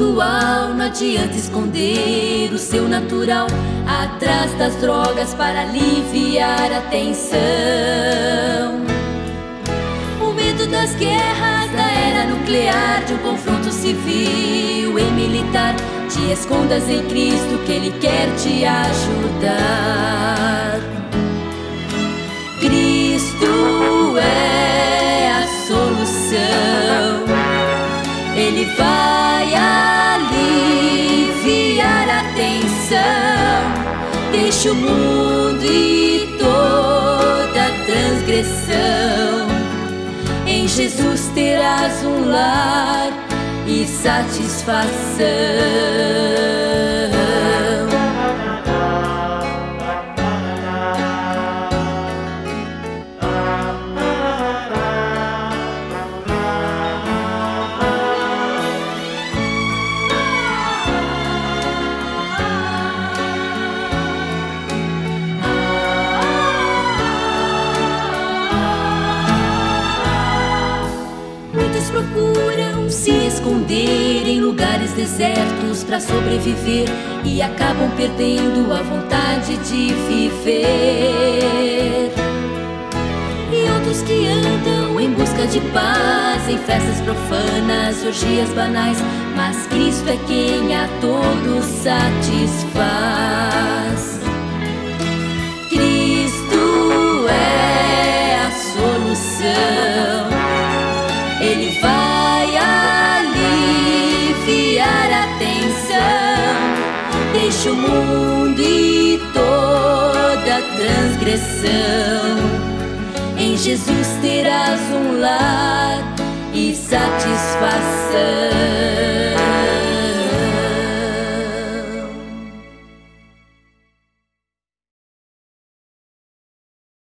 espiritual. Não adianta esconder o seu natural atrás das drogas para aliviar a tensão. O medo das guerras, da era nuclear, de um confronto civil e militar. Te escondas em Cristo, que Ele quer te ajudar. Cristo é a solução. Ele vai aliviar a tensão. Deixa o mundo e toda transgressão. Em Jesus terás um lar e satisfação. Muitos procuram se esconder em lugares desertos para sobreviver e acabam perdendo a vontade de viver. E outros que andam em busca de paz em festas profanas, orgias banais, mas Cristo é quem a todos satisfaz. Cristo é a solução. Ele vai aliviar a tensão. Deixa o mundo e toda transgressão. Em Jesus terás um lar e satisfação.